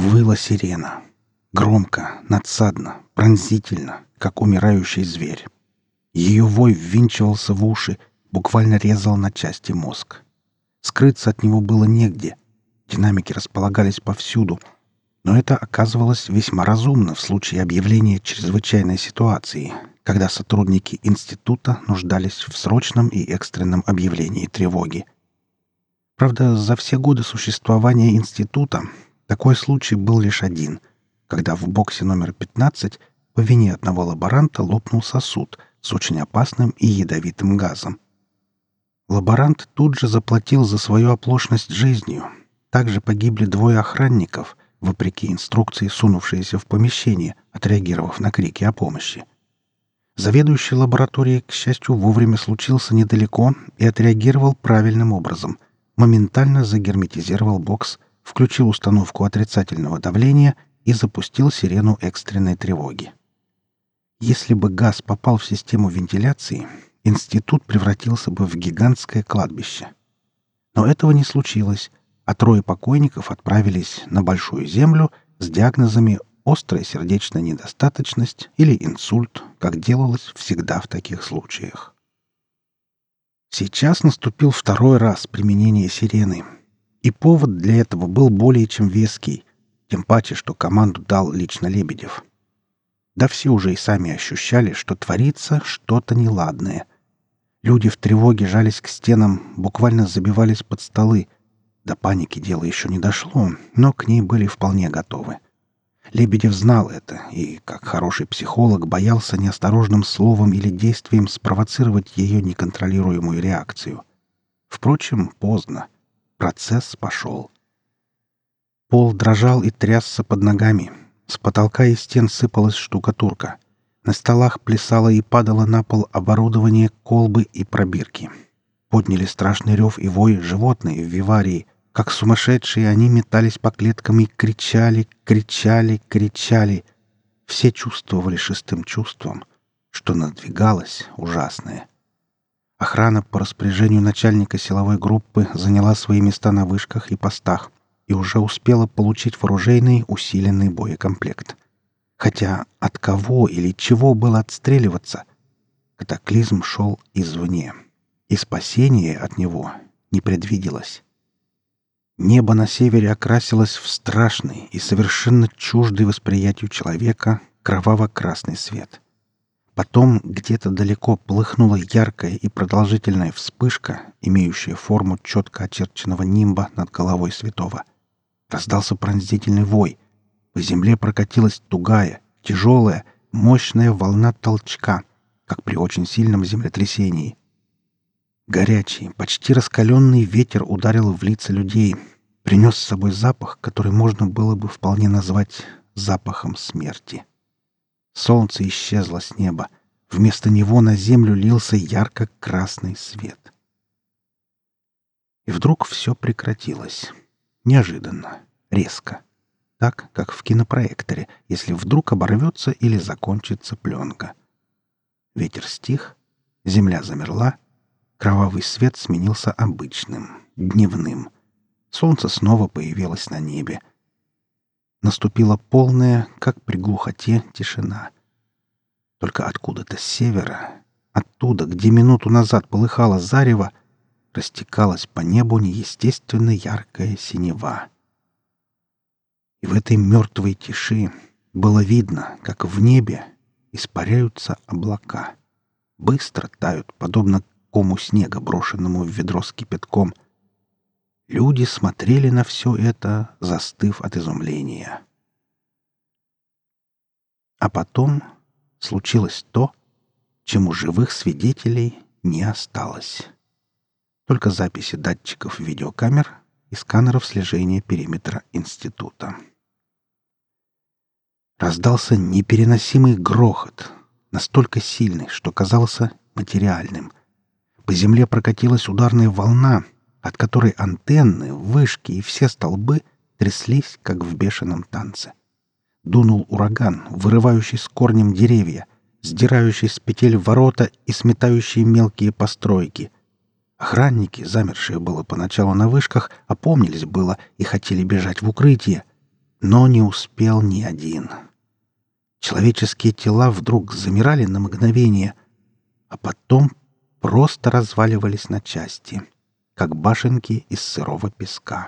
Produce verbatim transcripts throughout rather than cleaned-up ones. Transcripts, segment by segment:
Выла сирена. Громко, надсадно, пронзительно, как умирающий зверь. Ее вой ввинчивался в уши, буквально резал на части мозг. Скрыться от него было негде. Динамики располагались повсюду, но это оказывалось весьма разумно в случае объявления чрезвычайной ситуации, когда сотрудники института нуждались в срочном и экстренном объявлении тревоги. Правда, за все годы существования института такой случай был лишь один, когда в боксе номер пятнадцать по вине одного лаборанта лопнул сосуд с очень опасным и ядовитым газом. Лаборант тут же заплатил за свою оплошность жизнью. Также погибли двое охранников, вопреки инструкции, сунувшиеся в помещение, отреагировав на крики о помощи. Заведующий лабораторией, к счастью, вовремя случился недалеко и отреагировал правильным образом. Моментально загерметизировал бокс, включил установку отрицательного давления и запустил сирену экстренной тревоги. Если бы газ попал в систему вентиляции, институт превратился бы в гигантское кладбище. Но этого не случилось, а трое покойников отправились на Большую Землю с диагнозами острая сердечная недостаточность или инсульт, как делалось всегда в таких случаях. Сейчас наступил второй раз применения сирены, и повод для этого был более чем веский, тем паче, что команду дал лично Лебедев. Да все уже и сами ощущали, что творится что-то неладное. Люди в тревоге жались к стенам, буквально забивались под столы. До паники дело еще не дошло, но к ней были вполне готовы. Лебедев знал это и, как хороший психолог, боялся неосторожным словом или действием спровоцировать ее неконтролируемую реакцию. Впрочем, поздно. Процесс пошел. Пол дрожал и трясся под ногами. С потолка и стен сыпалась штукатурка. На столах плясало и падало на пол оборудование, колбы и пробирки. Подняли страшный рев и вой животные в виварии. Как сумасшедшие они метались по клеткам и кричали, кричали, кричали. Все чувствовали шестым чувством, что надвигалось ужасное. Охрана по распоряжению начальника силовой группы заняла свои места на вышках и постах и уже успела получить вооружейный усиленный боекомплект. Хотя от кого или чего было отстреливаться? Катаклизм шел извне, и спасения от него не предвиделось. Небо на севере окрасилось в страшный и совершенно чуждый восприятию человека кроваво-красный свет. Потом где-то далеко полыхнула яркая и продолжительная вспышка, имеющая форму четко очерченного нимба над головой святого. Раздался пронзительный вой. По земле прокатилась тугая, тяжелая, мощная волна толчка, как при очень сильном землетрясении. Горячий, почти раскаленный ветер ударил в лица людей, принес с собой запах, который можно было бы вполне назвать запахом смерти. Солнце исчезло с неба. Вместо него на землю лился ярко-красный свет. И вдруг все прекратилось. Неожиданно, резко. Так, как в кинопроекторе, если вдруг оборвется или закончится пленка. Ветер стих, земля замерла, кровавый свет сменился обычным, дневным. Солнце снова появилось на небе. Наступила полная, как при глухоте, тишина. Только откуда-то с севера, оттуда, где минуту назад полыхало зарево, растекалась по небу неестественно яркая синева. И в этой мертвой тиши было видно, как в небе испаряются облака. Быстро тают, подобно кому снега, брошенному в ведро с кипятком. Люди смотрели на все это, застыв от изумления. А потом случилось то, чему живых свидетелей не осталось. Только записи датчиков видеокамер и сканеров слежения периметра института. Раздался непереносимый грохот, настолько сильный, что казался материальным. По земле прокатилась ударная волна, от которой антенны, вышки и все столбы тряслись, как в бешеном танце. Дунул ураган, вырывающий с корнем деревья, сдирающий с петель ворота и сметающий мелкие постройки. Охранники, замершие было поначалу на вышках, опомнились было и хотели бежать в укрытие. Но не успел ни один. Человеческие тела вдруг замирали на мгновение, а потом просто разваливались на части, как башенки из сырого песка.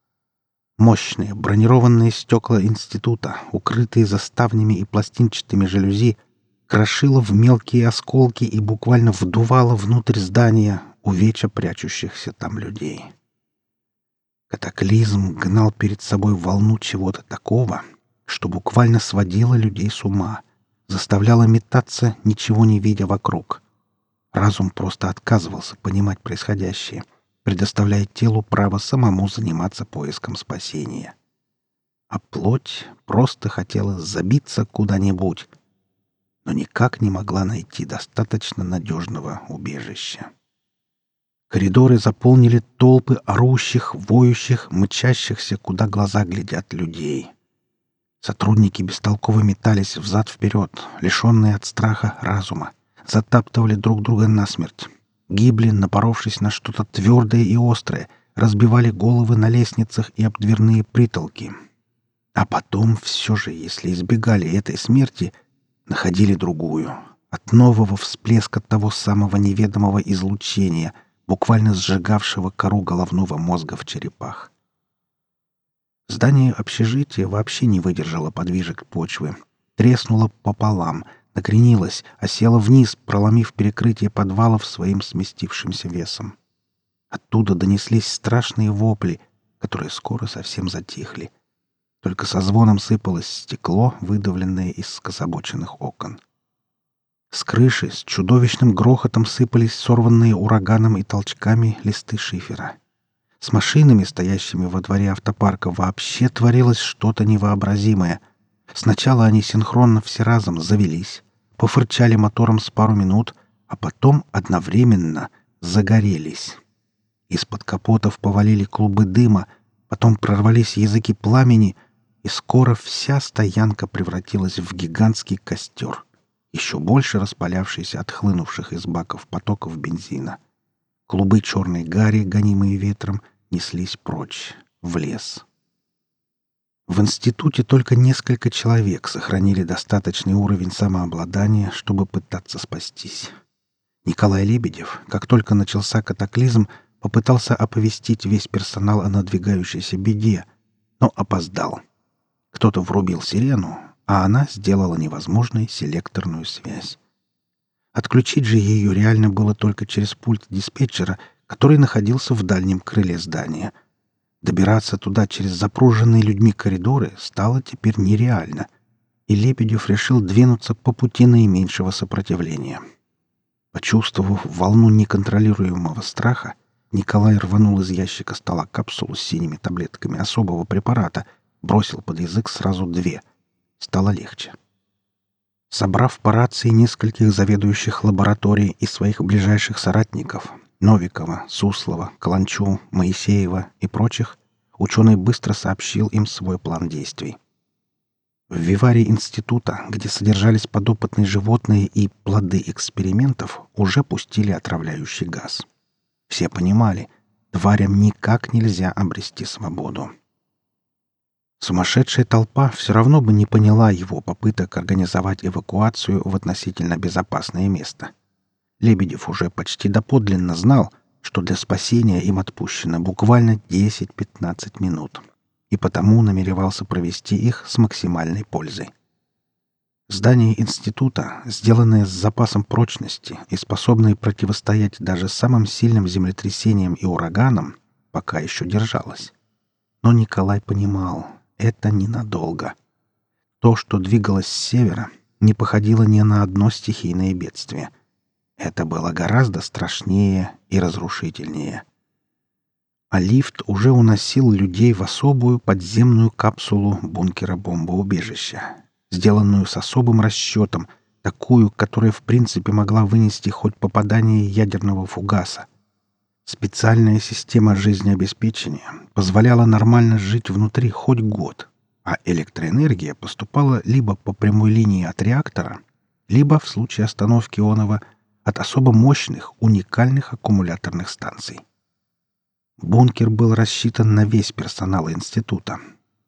Мощные бронированные стекла института, укрытые заставнями и пластинчатыми жалюзи, крошило в мелкие осколки и буквально вдувало внутрь здания увеча прячущихся там людей. Катаклизм гнал перед собой волну чего-то такого, что буквально сводило людей с ума, заставляло метаться, ничего не видя вокруг. Разум просто отказывался понимать происходящее, предоставляя телу право самому заниматься поиском спасения. А плоть просто хотела забиться куда-нибудь, но никак не могла найти достаточно надежного убежища. Коридоры заполнили толпы орущих, воющих, мчащихся, куда глаза глядят людей. Сотрудники бестолково метались взад-вперед, лишенные от страха разума, затаптывали друг друга насмерть, гибли, напоровшись на что-то твердое и острое, разбивали головы на лестницах и об дверные притолки. А потом все же, если избегали этой смерти, находили другую, от нового всплеска того самого неведомого излучения, буквально сжигавшего кору головного мозга в черепах. Здание общежития вообще не выдержало подвижек почвы. Треснуло пополам, накренилось, осело вниз, проломив перекрытие подвалов своим сместившимся весом. Оттуда донеслись страшные вопли, которые скоро совсем затихли. Только со звоном сыпалось стекло, выдавленное из скособоченных окон. С крыши с чудовищным грохотом сыпались сорванные ураганом и толчками листы шифера. С машинами, стоящими во дворе автопарка, вообще творилось что-то невообразимое. Сначала они синхронно все разом завелись, пофырчали мотором с пару минут, а потом одновременно загорелись. Из-под капотов повалили клубы дыма, потом прорвались языки пламени, и скоро вся стоянка превратилась в гигантский костер, еще больше распалявшийся от хлынувших из баков потоков бензина. Клубы черной гари, гонимые ветром, неслись прочь, в лес. В институте только несколько человек сохранили достаточный уровень самообладания, чтобы пытаться спастись. Николай Лебедев, как только начался катаклизм, попытался оповестить весь персонал о надвигающейся беде, но опоздал. Кто-то врубил сирену, а она сделала невозможной селекторную связь. Отключить же ее реально было только через пульт диспетчера, который находился в дальнем крыле здания. Добираться туда через запруженные людьми коридоры стало теперь нереально, и Лебедев решил двинуться по пути наименьшего сопротивления. Почувствовав волну неконтролируемого страха, Николай рванул из ящика стола капсулу с синими таблетками особого препарата, бросил под язык сразу две. Стало легче. Собрав по рации нескольких заведующих лабораторий и своих ближайших соратников — Новикова, Суслова, Каланчу, Моисеева и прочих, ученый быстро сообщил им свой план действий. В виваре института, где содержались подопытные животные и плоды экспериментов, уже пустили отравляющий газ. Все понимали, тварям никак нельзя обрести свободу. Сумасшедшая толпа все равно бы не поняла его попыток организовать эвакуацию в относительно безопасное место. Лебедев уже почти доподлинно знал, что для спасения им отпущено буквально десять-пятнадцать минут, и потому намеревался провести их с максимальной пользой. Здание института, сделанное с запасом прочности и способное противостоять даже самым сильным землетрясениям и ураганам, пока еще держалось. Но Николай понимал, это ненадолго. То, что двигалось с севера, не походило ни на одно стихийное бедствие. Это было гораздо страшнее и разрушительнее. А лифт уже уносил людей в особую подземную капсулу бункера-бомбоубежища, сделанную с особым расчетом, такую, которая в принципе могла вынести хоть попадание ядерного фугаса. Специальная система жизнеобеспечения позволяла нормально жить внутри хоть год, а электроэнергия поступала либо по прямой линии от реактора, либо, в случае остановки онова, от особо мощных, уникальных аккумуляторных станций. Бункер был рассчитан на весь персонал института.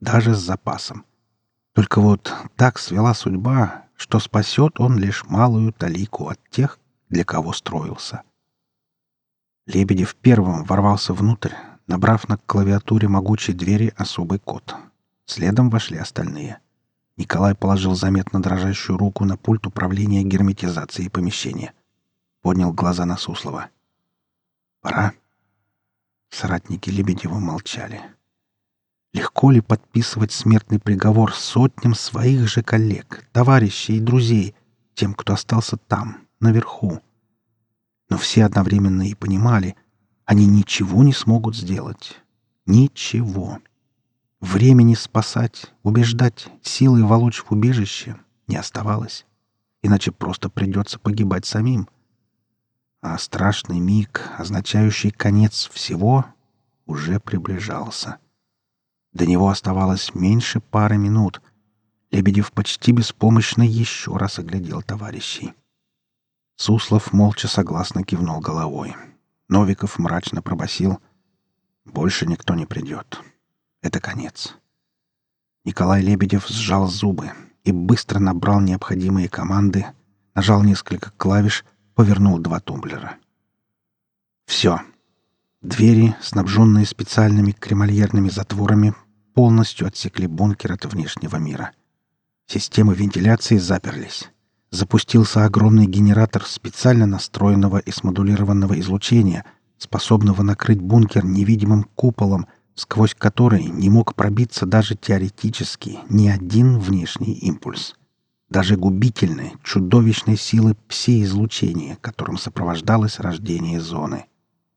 даже с запасом. Только вот так свела судьба, что спасет он лишь малую талику от тех, для кого строился. Лебедев первым ворвался внутрь, набрав на клавиатуре могучей двери особый код. Следом вошли остальные. Николай положил заметно дрожащую руку на пульт управления герметизацией помещения. Поднял глаза на Суслова. «Пора?» Соратники Лебедева молчали. Легко ли подписывать смертный приговор сотням своих же коллег, товарищей и друзей, тем, кто остался там, наверху? Но все одновременно и понимали, они ничего не смогут сделать. Ничего. Времени спасать, убеждать, силой волочь в убежище не оставалось. Иначе просто придется погибать самим. А страшный миг, означающий конец всего, уже приближался. До него оставалось меньше пары минут. Лебедев почти беспомощно еще раз оглядел товарищей. Суслов молча согласно кивнул головой. Новиков мрачно пробасил: «Больше никто не придет. Это конец». Николай Лебедев сжал зубы и быстро набрал необходимые команды, нажал несколько клавиш, повернул два тумблера. Все. Двери, снабженные специальными кремольерными затворами, полностью отсекли бункер от внешнего мира. Системы вентиляции заперлись. Запустился огромный генератор специально настроенного и смодулированного излучения, способного накрыть бункер невидимым куполом, сквозь который не мог пробиться даже теоретически ни один внешний импульс. Даже губительной, чудовищной силы пси-излучения, которым сопровождалось рождение зоны.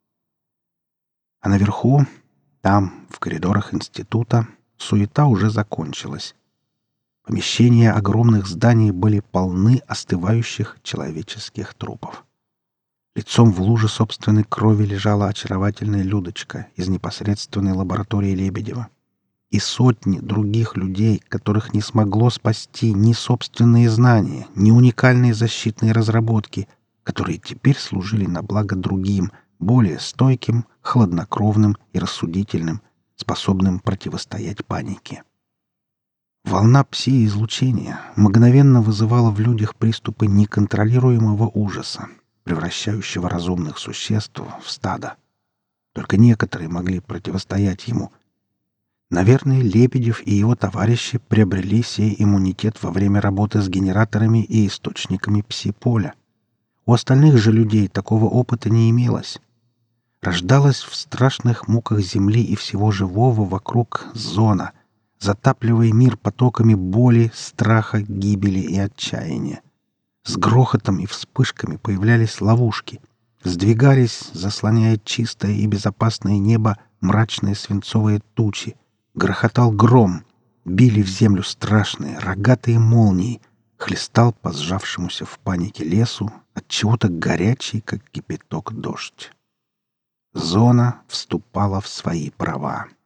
А наверху, там, в коридорах института, суета уже закончилась. Помещения огромных зданий были полны остывающих человеческих трупов. Лицом в луже собственной крови лежала очаровательная Людочка из непосредственной лаборатории Лебедева. И сотни других людей, которых не смогло спасти ни собственные знания, ни уникальные защитные разработки, которые теперь служили на благо другим, более стойким, хладнокровным и рассудительным, способным противостоять панике. Волна пси-излучения мгновенно вызывала в людях приступы неконтролируемого ужаса, превращающего разумных существ в стадо. Только некоторые могли противостоять ему. Наверное, Лебедев и его товарищи приобрели сей иммунитет во время работы с генераторами и источниками пси-поля. У остальных же людей такого опыта не имелось. Рождалась в страшных муках Земли и всего живого вокруг зона, затапливая мир потоками боли, страха, гибели и отчаяния. С грохотом и вспышками появлялись ловушки. Сдвигались, заслоняя чистое и безопасное небо, мрачные свинцовые тучи. Грохотал гром. Били в землю страшные, рогатые молнии. Хлестал по сжавшемуся в панике лесу отчего-то горячий, как кипяток, дождь. Зона вступала в свои права.